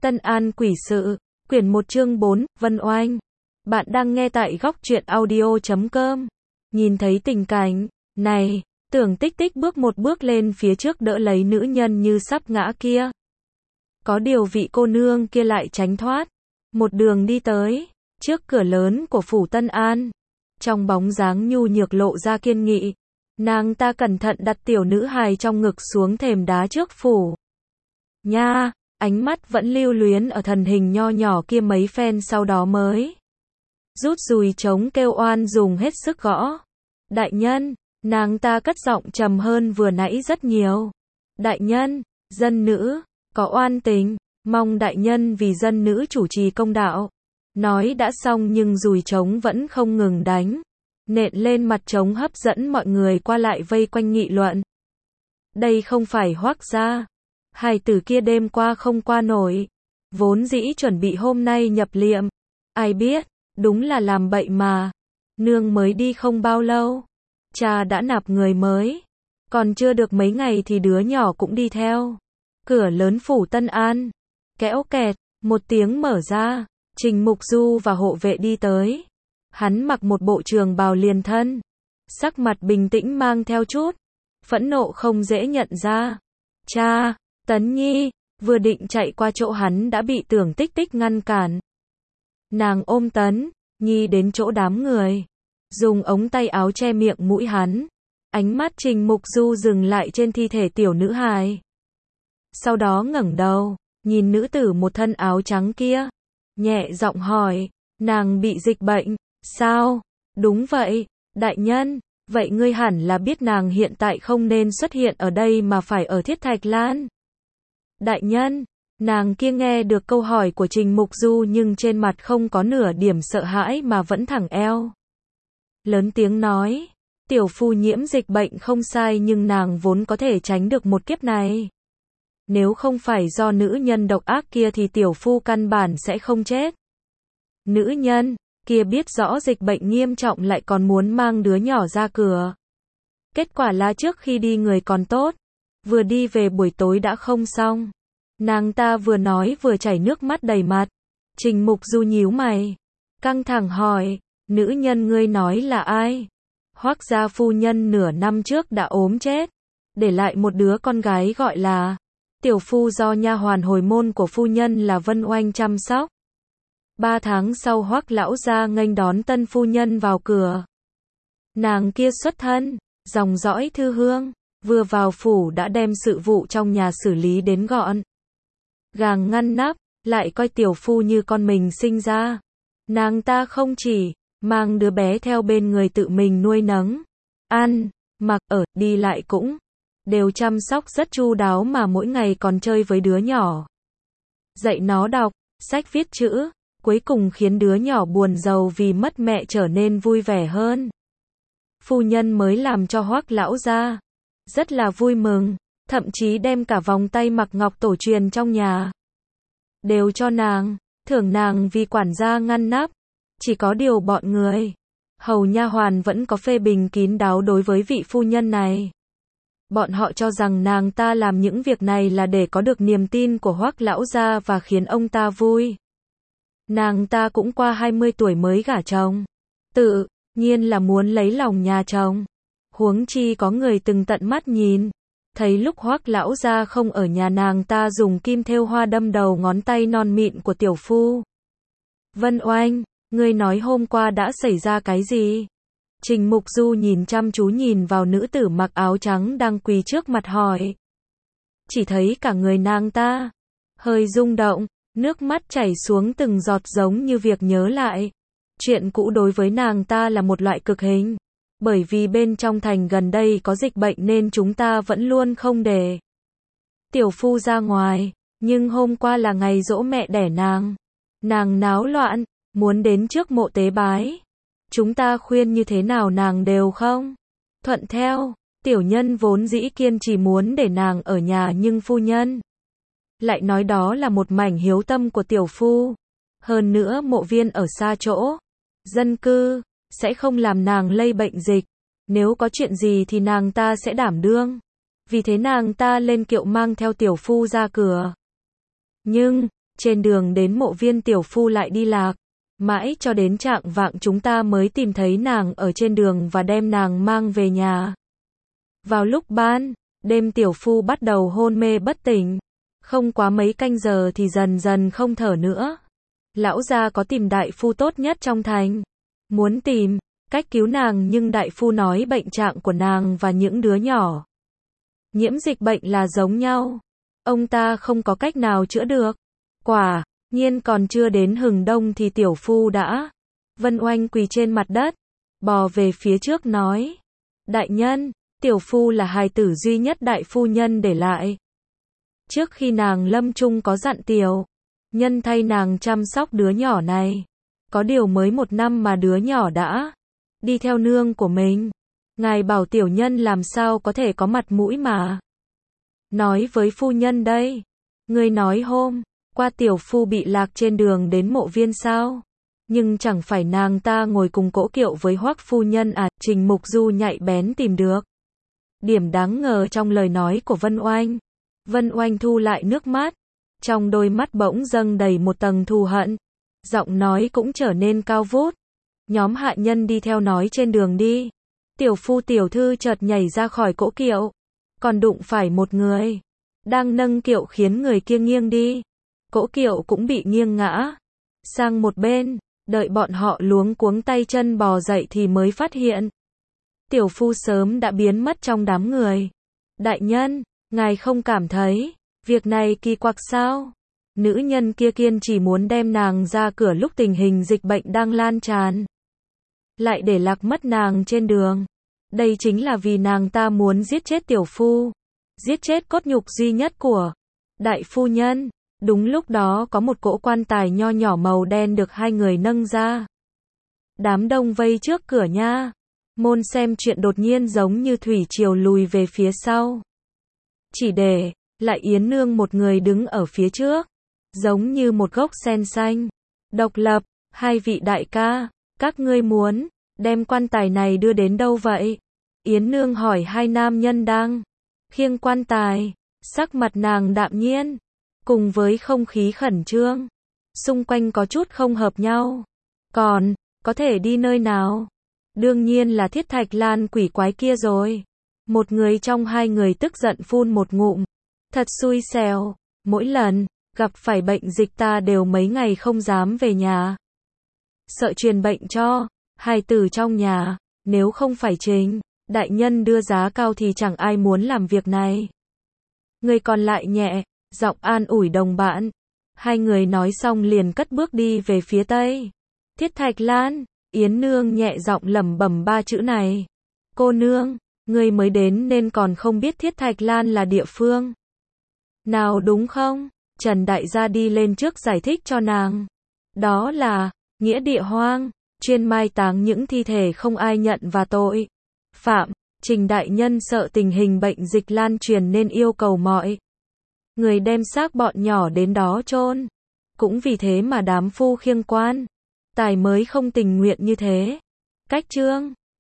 Tân An quỷ sự, quyển 1 chương 4, Vân Oanh. Bạn đang nghe tại góc truyện audio.com. Nhìn thấy tình cảnh này, Tưởng Tích Tích bước một bước lên phía trước đỡ lấy nữ nhân như sắp ngã kia. Có điều vị cô nương kia lại tránh thoát. Một đường đi tới trước cửa lớn của phủ Tân An. Trong bóng dáng nhu nhược lộ ra kiên nghị. Nàng ta cẩn thận đặt tiểu nữ hài trong ngực xuống thềm đá trước phủ. Nha, ánh mắt vẫn lưu luyến ở thần hình nho nhỏ kia mấy phen, sau đó mới rút dùi trống kêu oan dùng hết sức gõ. Đại nhân, nàng ta cất giọng trầm hơn vừa nãy rất nhiều. Đại nhân, dân nữ có oan tình, mong đại nhân vì dân nữ chủ trì công đạo. Nói đã xong nhưng dùi trống vẫn không ngừng đánh. Nện lên mặt trống hấp dẫn mọi người qua lại vây quanh nghị luận. Đây không phải Hoắc gia. Hài tử kia đêm qua không qua nổi. Vốn dĩ chuẩn bị hôm nay nhập liệm. Ai biết, đúng là làm bậy mà. Nương mới đi không bao lâu. Cha đã nạp người mới. Còn chưa được mấy ngày thì đứa nhỏ cũng đi theo. Cửa lớn phủ Tân An. Kéo kẹt, một tiếng mở ra. Trình Mục Du và hộ vệ đi tới. Hắn mặc một bộ trường bào liền thân. Sắc mặt bình tĩnh mang theo chút phẫn nộ không dễ nhận ra. Cha! Tấn Nhi, vừa định chạy qua chỗ hắn đã bị Tưởng Tích Tích ngăn cản. Nàng ôm Tấn Nhi đến chỗ đám người, dùng ống tay áo che miệng mũi hắn. Ánh mắt Trình Mục Du dừng lại trên thi thể tiểu nữ hài. Sau đó ngẩng đầu, nhìn nữ tử một thân áo trắng kia. Nhẹ giọng hỏi, nàng bị dịch bệnh, sao? Đúng vậy, đại nhân, vậy ngươi hẳn là biết nàng hiện tại không nên xuất hiện ở đây mà phải ở Thiết Thạch Lan. Đại nhân, nàng kia nghe được câu hỏi của Trình Mục Du nhưng trên mặt không có nửa điểm sợ hãi mà vẫn thẳng eo. Lớn tiếng nói, tiểu phu nhiễm dịch bệnh không sai nhưng nàng vốn có thể tránh được một kiếp này. Nếu không phải do nữ nhân độc ác kia thì tiểu phu căn bản sẽ không chết. Nữ nhân kia biết rõ dịch bệnh nghiêm trọng lại còn muốn mang đứa nhỏ ra cửa. Kết quả là trước khi đi người còn tốt. Vừa đi về buổi tối đã không xong. Nàng ta vừa nói vừa chảy nước mắt đầy mặt. Trình Mục Du nhíu mày, căng thẳng hỏi, nữ nhân ngươi nói là ai? Hoắc gia phu nhân nửa năm trước đã ốm chết, để lại một đứa con gái gọi là tiểu phu do nha hoàn hồi môn của phu nhân là Vân Oanh chăm sóc. 3 tháng sau Hoắc lão gia nghênh đón tân phu nhân vào cửa. Nàng kia xuất thân dòng dõi thư hương, vừa vào phủ đã đem sự vụ trong nhà xử lý đến gọn gàng ngăn nắp, lại coi tiểu phu như con mình sinh ra. Nàng ta không chỉ mang đứa bé theo bên người tự mình nuôi nấng, ăn, mặc, ở, đi lại cũng đều chăm sóc rất chu đáo mà mỗi ngày còn chơi với đứa nhỏ. Dạy nó đọc, sách viết chữ, cuối cùng khiến đứa nhỏ buồn rầu vì mất mẹ trở nên vui vẻ hơn. Phu nhân mới làm cho Hoắc lão gia rất là vui mừng, thậm chí đem cả vòng tay mặc ngọc tổ truyền trong nhà đều cho nàng, thưởng nàng vì quản gia ngăn nắp. Chỉ có điều bọn người hầu nha hoàn vẫn có phê bình kín đáo đối với vị phu nhân này. Bọn họ cho rằng nàng ta làm những việc này là để có được niềm tin của Hoắc lão gia và khiến ông ta vui. Nàng ta cũng qua 20 tuổi mới gả chồng, tự nhiên là muốn lấy lòng nhà chồng. Huống chi có người từng tận mắt nhìn thấy lúc Hoắc lão gia không ở nhà, nàng ta dùng kim thêu hoa đâm đầu ngón tay non mịn của tiểu phu. Vân Oanh, ngươi nói hôm qua đã xảy ra cái gì? Trình Mục Du nhìn chăm chú nhìn vào nữ tử mặc áo trắng đang quỳ trước mặt hỏi. Chỉ thấy cả người nàng ta hơi rung động, nước mắt chảy xuống từng giọt giống như việc nhớ lại. Chuyện cũ đối với nàng ta là một loại cực hình. Bởi vì bên trong thành gần đây có dịch bệnh nên chúng ta vẫn luôn không để tiểu phu ra ngoài. Nhưng hôm qua là ngày giỗ mẹ đẻ nàng. Nàng náo loạn, muốn đến trước mộ tế bái. Chúng ta khuyên như thế nào nàng đều không thuận theo. Tiểu nhân vốn dĩ kiên trì muốn để nàng ở nhà nhưng phu nhân lại nói đó là một mảnh hiếu tâm của tiểu phu. Hơn nữa mộ viên ở xa chỗ dân cư, sẽ không làm nàng lây bệnh dịch. Nếu có chuyện gì thì nàng ta sẽ đảm đương. Vì thế nàng ta lên kiệu mang theo tiểu phu ra cửa. Nhưng, Trên đường đến mộ viên tiểu phu lại đi lạc. Mãi cho đến chạng vạng chúng ta mới tìm thấy nàng ở trên đường và đem nàng mang về nhà. Vào lúc ban đêm tiểu phu bắt đầu hôn mê bất tỉnh. Không quá mấy canh giờ thì dần dần không thở nữa. Lão gia có tìm đại phu tốt nhất trong thành. Muốn tìm cách cứu nàng nhưng đại phu nói bệnh trạng của nàng và những đứa nhỏ nhiễm dịch bệnh là giống nhau. Ông ta không có cách nào chữa được. Quả nhiên còn chưa đến hừng đông thì tiểu phu đã. Vân Oanh quỳ trên mặt đất, bò về phía trước nói. Đại nhân, tiểu phu là hài tử duy nhất đại phu nhân để lại. Trước khi nàng lâm chung có dặn tiểu nhân thay nàng chăm sóc đứa nhỏ này. Có điều mới 1 năm mà đứa nhỏ đã đi theo nương của mình. Ngài bảo tiểu nhân làm sao có thể có mặt mũi mà nói với phu nhân đây. Người nói hôm qua tiểu phu bị lạc trên đường đến mộ viên sao? Nhưng chẳng phải nàng ta ngồi cùng cỗ kiệu với Hoắc phu nhân à? Trình Mục Du nhạy bén tìm được điểm đáng ngờ trong lời nói của Vân Oanh. Vân Oanh thu lại nước mắt, trong đôi mắt bỗng dâng đầy một tầng thù hận, giọng nói cũng trở nên cao vút. Nhóm hạ nhân đi theo nói trên đường đi. Tiểu phu tiểu thư chợt nhảy ra khỏi cỗ kiệu, còn đụng phải một người đang nâng kiệu khiến người kia nghiêng đi. Cỗ kiệu cũng bị nghiêng ngã sang một bên, đợi bọn họ luống cuống tay chân bò dậy thì mới phát hiện tiểu phu sớm đã biến mất trong đám người. Đại nhân, ngài không cảm thấy việc này kỳ quặc sao? Nữ nhân kia kiên chỉ muốn đem nàng ra cửa lúc tình hình dịch bệnh đang lan tràn, lại để lạc mất nàng trên đường. Đây chính là vì nàng ta muốn giết chết tiểu phu, giết chết cốt nhục duy nhất của đại phu nhân. Đúng lúc đó có một cỗ quan tài nho nhỏ màu đen được 2 người nâng ra. Đám đông vây trước cửa nha. Môn xem chuyện đột nhiên giống như thủy triều lùi về phía sau. Chỉ để lại Yến Nương một người đứng ở phía trước, giống như một gốc sen xanh, độc lập. 2 vị đại ca, các ngươi muốn đem quan tài này đưa đến đâu vậy? Yến Nương hỏi 2 nam nhân đang khiêng quan tài. Sắc mặt nàng đạm nhiên, cùng với không khí khẩn trương xung quanh có chút không hợp nhau. Còn có thể đi nơi nào? Đương nhiên là Thiết Thạch Lan quỷ quái kia rồi. Một người trong 2 người tức giận phun một ngụm. Thật xui xẻo, mỗi lần gặp phải bệnh dịch ta đều mấy ngày không dám về nhà. Sợ truyền bệnh cho hài tử trong nhà. Nếu không phải Trình đại nhân đưa giá cao thì chẳng ai muốn làm việc này. Người còn lại nhẹ giọng an ủi đồng bạn. 2 người nói xong liền cất bước đi về phía tây. Thiết Thạch Lan, Yến Nương nhẹ giọng lẩm bẩm 3 chữ này. Cô nương, người mới đến nên còn không biết Thiết Thạch Lan là địa phương nào đúng không? Trần đại gia đi lên trước giải thích cho nàng. Đó là nghĩa địa hoang, chuyên mai táng những thi thể không ai nhận và tội phạm. Trình đại nhân sợ tình hình bệnh dịch lan truyền nên yêu cầu mọi người đem xác bọn nhỏ đến đó chôn. Cũng vì thế mà đám phu khiêng quan tài mới không tình nguyện như thế. Cách chương